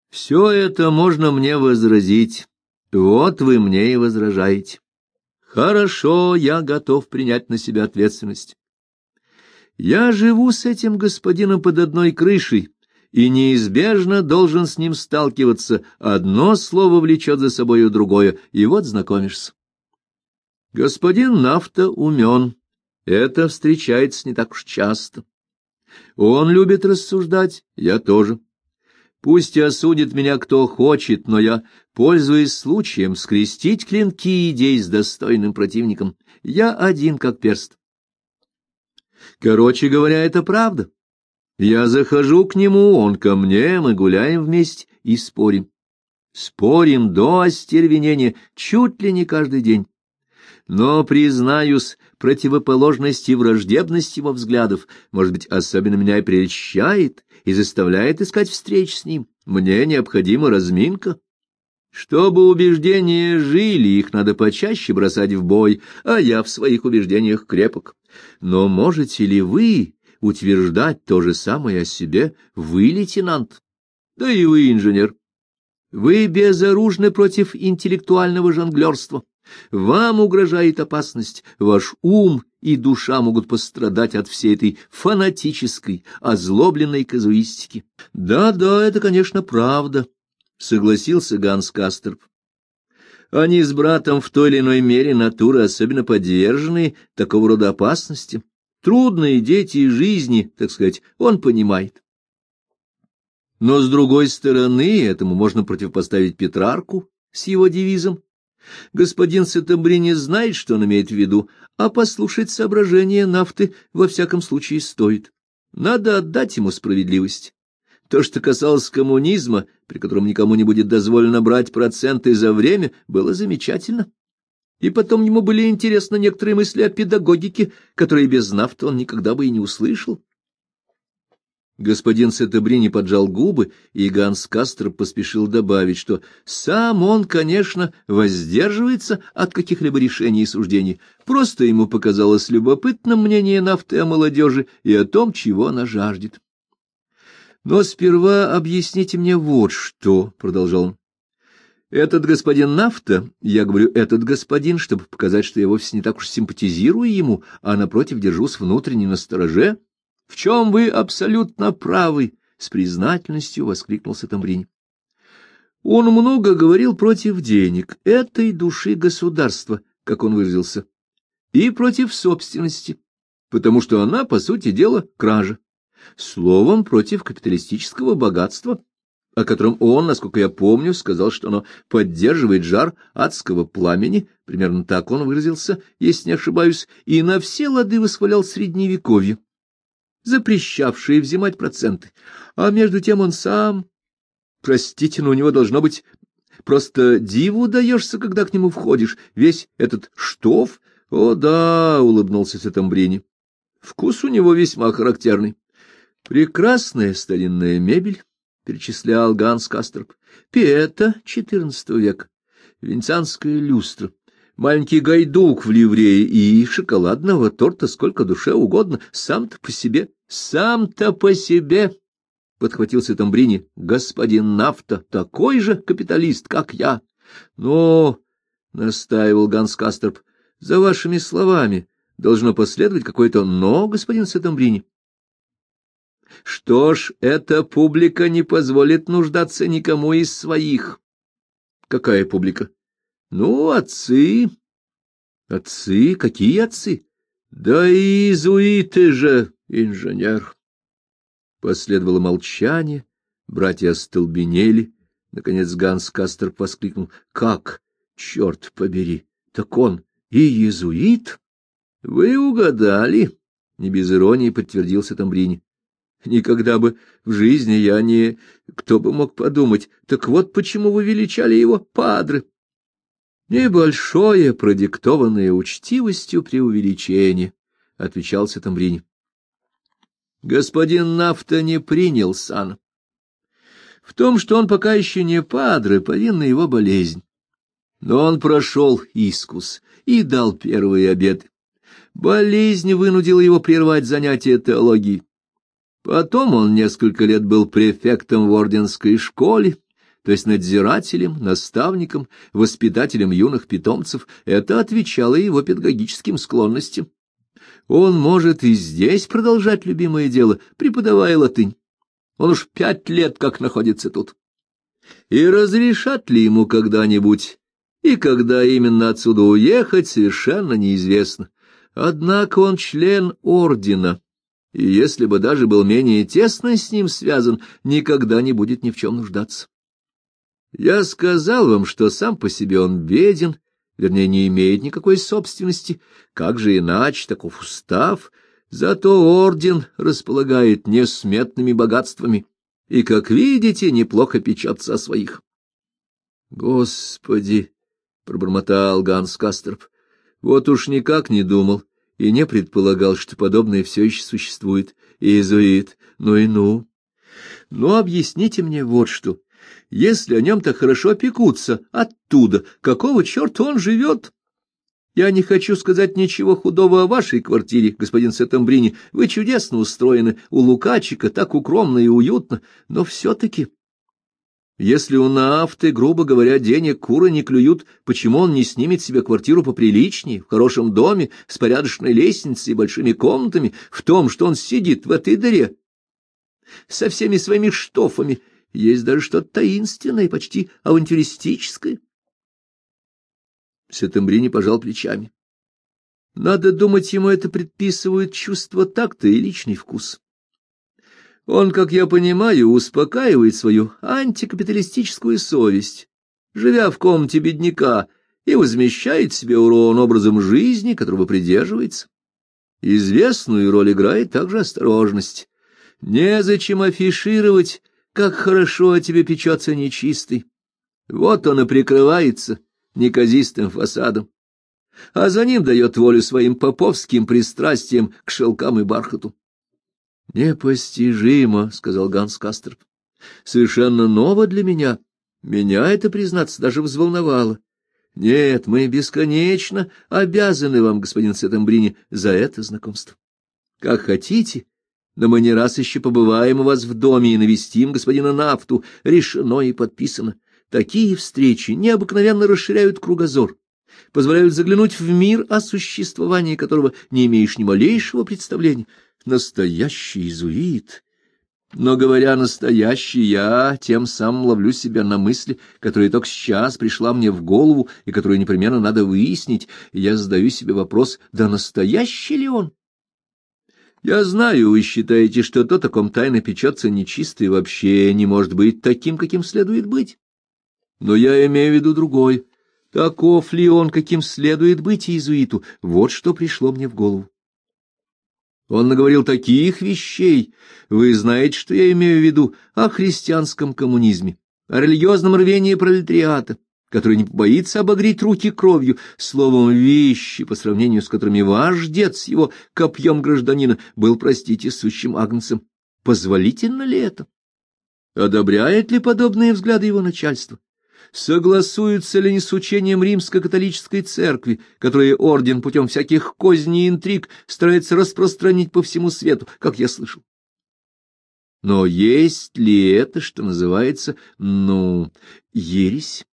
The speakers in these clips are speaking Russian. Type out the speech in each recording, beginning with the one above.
Все это можно мне возразить. Вот вы мне и возражаете. Хорошо, я готов принять на себя ответственность. Я живу с этим господином под одной крышей и неизбежно должен с ним сталкиваться. Одно слово влечет за собою другое, и вот знакомишься. Господин Нафта умен. Это встречается не так уж часто. Он любит рассуждать, я тоже. Пусть осудит меня кто хочет, но я, пользуясь случаем, скрестить клинки идей с достойным противником. Я один как перст. Короче говоря, это правда. Я захожу к нему, он ко мне, мы гуляем вместе и спорим. Спорим до остервенения, чуть ли не каждый день. Но, признаюсь, противоположность и враждебность его взглядов, может быть, особенно меня и прельщает и заставляет искать встреч с ним. Мне необходима разминка. Чтобы убеждения жили, их надо почаще бросать в бой, а я в своих убеждениях крепок. Но можете ли вы утверждать то же самое о себе? Вы лейтенант, да и вы инженер. Вы безоружны против интеллектуального жонглерства. Вам угрожает опасность, ваш ум и душа могут пострадать от всей этой фанатической, озлобленной казуистики. Да, это, конечно, правда, согласился Ганс Касторп. Они с братом в той или иной мере натуры особенно подвержены такого рода опасности. Трудные дети жизни, так сказать, он понимает. Но, с другой стороны, этому можно противопоставить Петрарку с его девизом. Господин Сеттембрини знает, что он имеет в виду, а послушать соображения Нафты во всяком случае стоит. Надо отдать ему справедливость. То, что касалось коммунизма, при котором никому не будет дозволено брать проценты за время, было замечательно. И потом ему были интересны некоторые мысли о педагогике, которые без Нафты он никогда бы и не услышал. Господин Сеттембрини поджал губы, и Ганс Касторп поспешил добавить, что сам он, конечно, воздерживается от каких-либо решений и суждений, просто ему показалось любопытным мнение Нафты о молодежи и о том, чего она жаждет. «Но сперва объясните мне вот что», — продолжал он. «Этот господин Нафта, я говорю «этот господин», чтобы показать, что я вовсе не так уж симпатизирую ему, а, напротив, держусь внутренне настороже». — В чем вы абсолютно правы, — с признательностью воскликнул Сеттембрини. Он много говорил против денег, этой души государства, как он выразился, и против собственности, потому что она, по сути дела, кража. Словом, против капиталистического богатства, о котором он, насколько я помню, сказал, что оно поддерживает жар адского пламени, примерно так он выразился, если не ошибаюсь, и на все лады восхвалял Средневековье, запрещавшие взимать проценты. А между тем он сам... Простите, но у него должно быть... Просто диву даешься, когда к нему входишь. Весь этот штоф... О, да, — улыбнулся Сеттембрини. Вкус у него весьма характерный. Прекрасная старинная мебель, — перечислял Ганс Касторп. Пиета XIV века, венецианская люстра, маленький гайдук в ливрее и шоколадного торта сколько душе угодно, сам-то по себе, — подхватил Сеттембрини, — господин Нафта такой же капиталист, как я. Но, — настаивал Ганс Касторп, — за вашими словами должно последовать какое-то «но», господин Сеттембрини. Что ж, эта публика не позволит нуждаться никому из своих. Какая публика? Ну, отцы. Отцы? Какие отцы? Да и иезуиты же, инженер. Последовало молчание, братья остолбенели. Наконец Ганс Касторп воскликнул: как, черт побери, так он и иезуит? Вы угадали, не без иронии подтвердил Сеттембрини. Никогда бы в жизни я не... Кто бы мог подумать? Так вот почему вы величали его падре. Небольшое, продиктованное учтивостью преувеличение, — отвечал Сеттембрини. Господин Нафта не принял сан. В том, что он пока еще не падре, повинна его болезнь. Но он прошел искус и дал первые обеты. Болезнь вынудила его прервать занятия теологией. Потом он несколько лет был префектом в орденской школе, то есть надзирателем, наставником, воспитателем юных питомцев. Это отвечало его педагогическим склонностям. Он может и здесь продолжать любимое дело, преподавая латынь. Он уж 5 лет как находится тут. И разрешат ли ему когда-нибудь, и когда именно отсюда уехать, совершенно неизвестно. Однако он член ордена, и если бы даже был менее тесно с ним связан, никогда не будет ни в чем нуждаться. Я сказал вам, что сам по себе он беден, вернее, не имеет никакой собственности, как же иначе, таков устав, зато орден располагает несметными богатствами, и, как видите, неплохо печется о своих. — Господи! — пробормотал Ганс Касторп. — Вот уж никак не думал и не предполагал, что подобное все еще существует. Иезуит, ну и ну. Но объясните мне вот что. Если о нем так хорошо пекутся оттуда, какого черта он живет? Я не хочу сказать ничего худого о вашей квартире, господин Сеттембрини. Вы чудесно устроены, у Лукачика так укромно и уютно, но все-таки... Если у Нафты, грубо говоря, денег куры не клюют, почему он не снимет себе квартиру поприличнее, в хорошем доме, с порядочной лестницей и большими комнатами, в том, что он сидит в этой дыре, со всеми своими штофами? Есть даже что-то таинственное, почти авантюристическое. Сеттембрини пожал плечами. Надо думать, ему это предписывают чувство такта и личный вкус. Он, как я понимаю, успокаивает свою антикапиталистическую совесть, живя в комнате бедняка, и возмещает себе урон образом жизни, которого придерживается. Известную роль играет также осторожность. Незачем афишировать, как хорошо о тебе печется нечистый. Вот он и прикрывается неказистым фасадом, а за ним дает волю своим поповским пристрастиям к шелкам и бархату. — Непостижимо, — сказал Ганс Касторп. — Совершенно ново для меня. Меня это, признаться, даже взволновало. Нет, мы бесконечно обязаны вам, господин Сеттембрини, за это знакомство. Как хотите, но мы не раз еще побываем у вас в доме и навестим господина Нафту. Решено и подписано. Такие встречи необыкновенно расширяют кругозор, позволяют заглянуть в мир, о существовании которого не имеешь ни малейшего представления. Настоящий иезуит. Но, говоря «настоящий», я тем самым ловлю себя на мысли, которая только сейчас пришла мне в голову и которую непременно надо выяснить, и я задаю себе вопрос, да настоящий ли он? Я знаю, вы считаете, что тот, о ком тайно печется нечистый, вообще не может быть таким, каким следует быть. Но я имею в виду другой. Таков ли он, каким следует быть иезуиту? Вот что пришло мне в голову. Он наговорил таких вещей. Вы знаете, что я имею в виду о христианском коммунизме, о религиозном рвении пролетариата, который не побоится обогреть руки кровью, словом, вещи, по сравнению с которыми ваш дед с его копьем гражданина был, простите, сущим агнцем. Позволительно ли это? Одобряет ли подобные взгляды его начальство? Согласуются ли не с учением римско-католической церкви, которую орден путем всяких козней и интриг старается распространить по всему свету, как я слышал? Но есть ли это, что называется, ересь?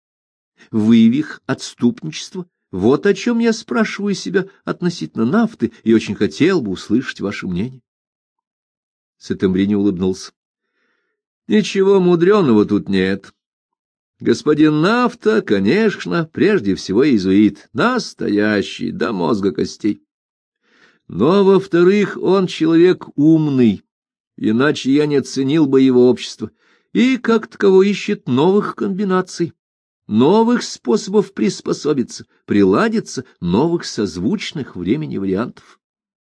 Вывих, отступничество? Вот о чем я спрашиваю себя относительно Нафты и очень хотел бы услышать ваше мнение. Сеттембрини улыбнулся. Ничего мудреного тут нет. Господин Нафта, конечно, прежде всего иезуит, настоящий, до мозга костей. Но, во-вторых, он человек умный, иначе я не оценил бы его общество, и как таково ищет новых комбинаций, новых способов приспособиться, приладиться, новых созвучных времени вариантов.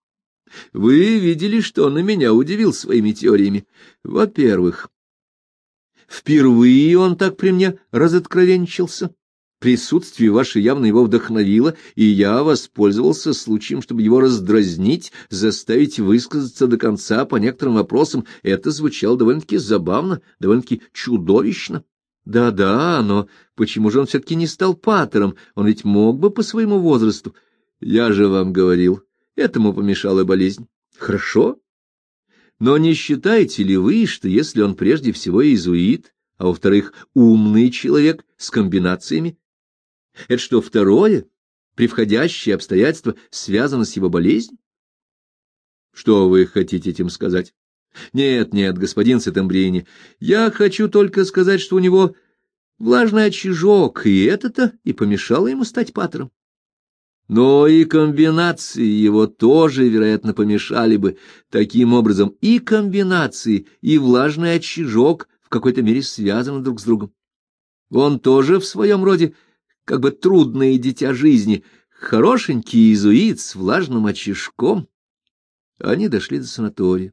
Вы видели, что он на меня удивил своими теориями. Во-первых, впервые он так при мне разоткровенничался. Присутствие ваше явно его вдохновило, и я воспользовался случаем, чтобы его раздразнить, заставить высказаться до конца по некоторым вопросам. Это звучало довольно-таки забавно, довольно-таки чудовищно. Да-да, но почему же он все-таки не стал патером? Он ведь мог бы по своему возрасту. Я же вам говорил, этому помешала болезнь. Хорошо. Но не считаете ли вы, что если он прежде всего иезуит, а во-вторых, умный человек с комбинациями. Это что, второе, превходящее обстоятельство, связано с его болезнью? Что вы хотите этим сказать? Нет, нет, господин Сеттембрини, я хочу только сказать, что у него влажный очажок, и это-то и помешало ему стать патером. Но и комбинации его тоже, вероятно, помешали бы. Таким образом, и комбинации, и влажный очажок в какой-то мере связаны друг с другом. Он тоже в своем роде как бы трудное дитя жизни, хорошенький иезуит с влажным очажком. Они дошли до санатория.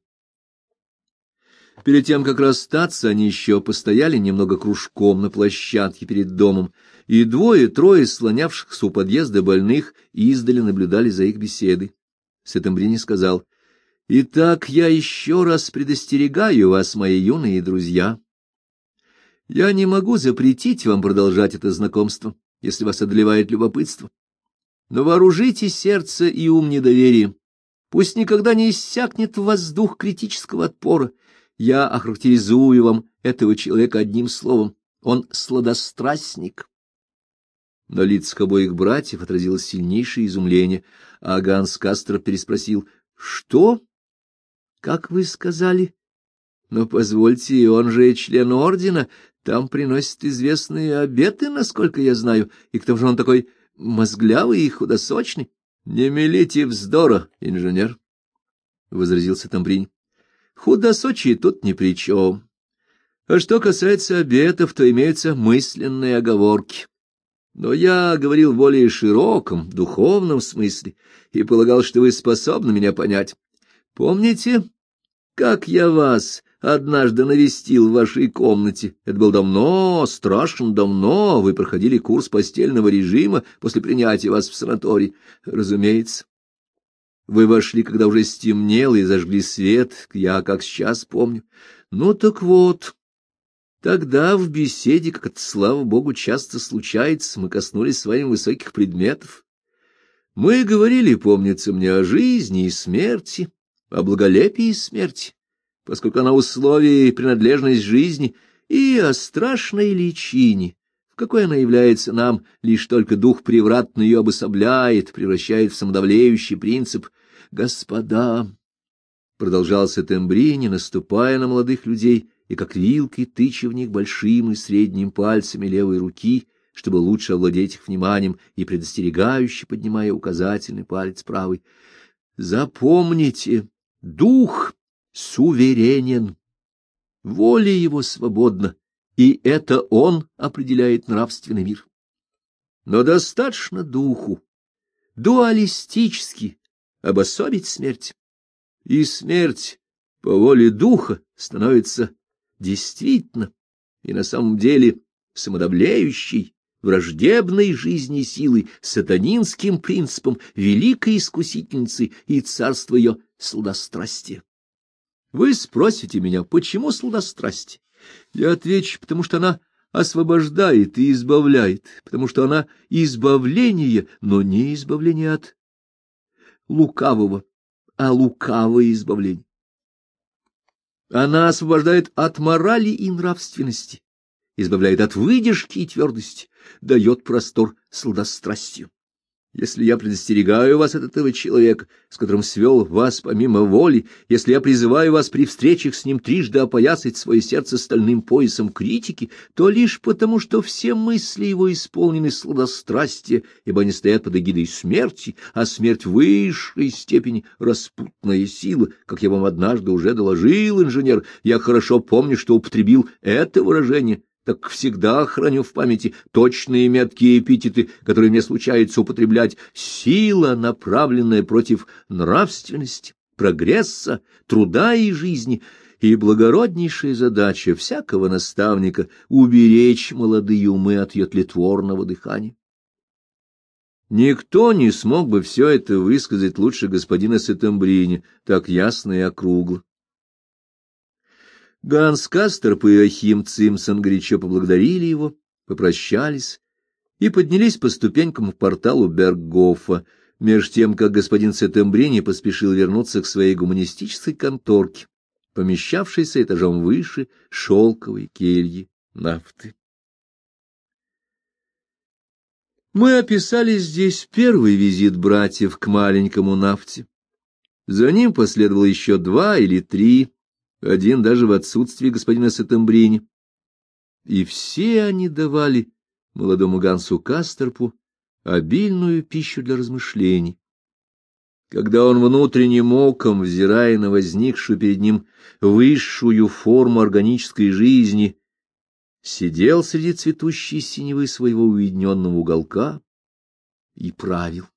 Перед тем, как расстаться, они еще постояли немного кружком на площадке перед домом, и двое-трое слонявшихся у подъезда больных издали наблюдали за их беседой. Сеттембрини сказал: «Итак, я еще раз предостерегаю вас, мои юные друзья. Я не могу запретить вам продолжать это знакомство, если вас одолевает любопытство. Но вооружите сердце и ум недоверием. Пусть никогда не иссякнет в вас дух критического отпора. Я охарактеризую вам этого человека одним словом. Он сладострастник». На лицах обоих братьев отразилось сильнейшее изумление, а Ганс Кастер переспросил: «Что? Как вы сказали? Но позвольте, он же член ордена, там приносят известные обеты, насколько я знаю, и к тому же он такой мозглявый и худосочный». «Не мелите вздора, инженер», — возразил Сеттембрини. «Худосочие тут ни при чем. А что касается обетов, то имеются мысленные оговорки. Но я говорил в более широком, духовном смысле и полагал, что вы способны меня понять. Помните, как я вас однажды навестил в вашей комнате? Это было давно, страшно давно. Вы проходили курс постельного режима после принятия вас в санаторий. Разумеется. Вы вошли, когда уже стемнело, и зажгли свет, я как сейчас помню. Ну так вот, тогда в беседе, как это, слава богу, часто случается, мы коснулись с вами высоких предметов. Мы говорили, помнится мне, о жизни и смерти, о благолепии смерти, поскольку она условие и принадлежность жизни, и о страшной личине, в какой она является нам, лишь только дух превратно ее обособляет, превращает в самодовлеющий принцип. «Господа», — продолжал Сеттембрини, наступая на молодых людей и как вилкой тыча в них большим и средним пальцами левой руки, чтобы лучше овладеть их вниманием, и предостерегающе поднимая указательный палец правой, — «запомните, дух суверенен, воля его свободна, и это он определяет нравственный мир. Но достаточно духу дуалистически обособить смерть, и смерть по воле духа становится действительно и на самом деле самодовлеющей, враждебной жизни силой, сатанинским принципом, великой искусительницей и царство ее сладострастия. Вы спросите меня, почему сладострастие? Я отвечу, потому что она освобождает и избавляет, потому что она избавление, но не избавление от лукавого, а лукавое избавление. Она освобождает от морали и нравственности, избавляет от выдержки и твердости, дает простор сладострастию. Если я предостерегаю вас от этого человека, с которым свел вас помимо воли, если я призываю вас при встречах с ним трижды опоясать свое сердце стальным поясом критики, то лишь потому, что все мысли его исполнены сладострастия, ибо они стоят под эгидой смерти, а смерть в высшей степени распутная сила, как я вам однажды уже доложил, инженер. Я хорошо помню, что употребил это выражение, так всегда храню в памяти точные меткие эпитеты, которые мне случается употреблять. Сила, направленная против нравственности, прогресса, труда и жизни, и благороднейшая задача всякого наставника — уберечь молодые умы от ее тлетворного дыхания. Никто не смог бы все это высказать лучше господина Сеттембрини, так ясно и округло. Ганс Кастерп и Иоахим Цимсон горячо поблагодарили его, попрощались и поднялись по ступенькам к порталу Берггофа, меж тем, как господин Сеттембрини поспешил вернуться к своей гуманистической конторке, помещавшейся этажом выше шелковой кельи нафты. Мы описали здесь первый визит братьев к маленькому нафте. За ним последовало еще 2 или 3, один даже в отсутствии господина Сеттембрини. И все они давали молодому Гансу Касторпу обильную пищу для размышлений. Когда он внутренним оком, взирая на возникшую перед ним высшую форму органической жизни, сидел среди цветущей синевы своего уединенного уголка и правил.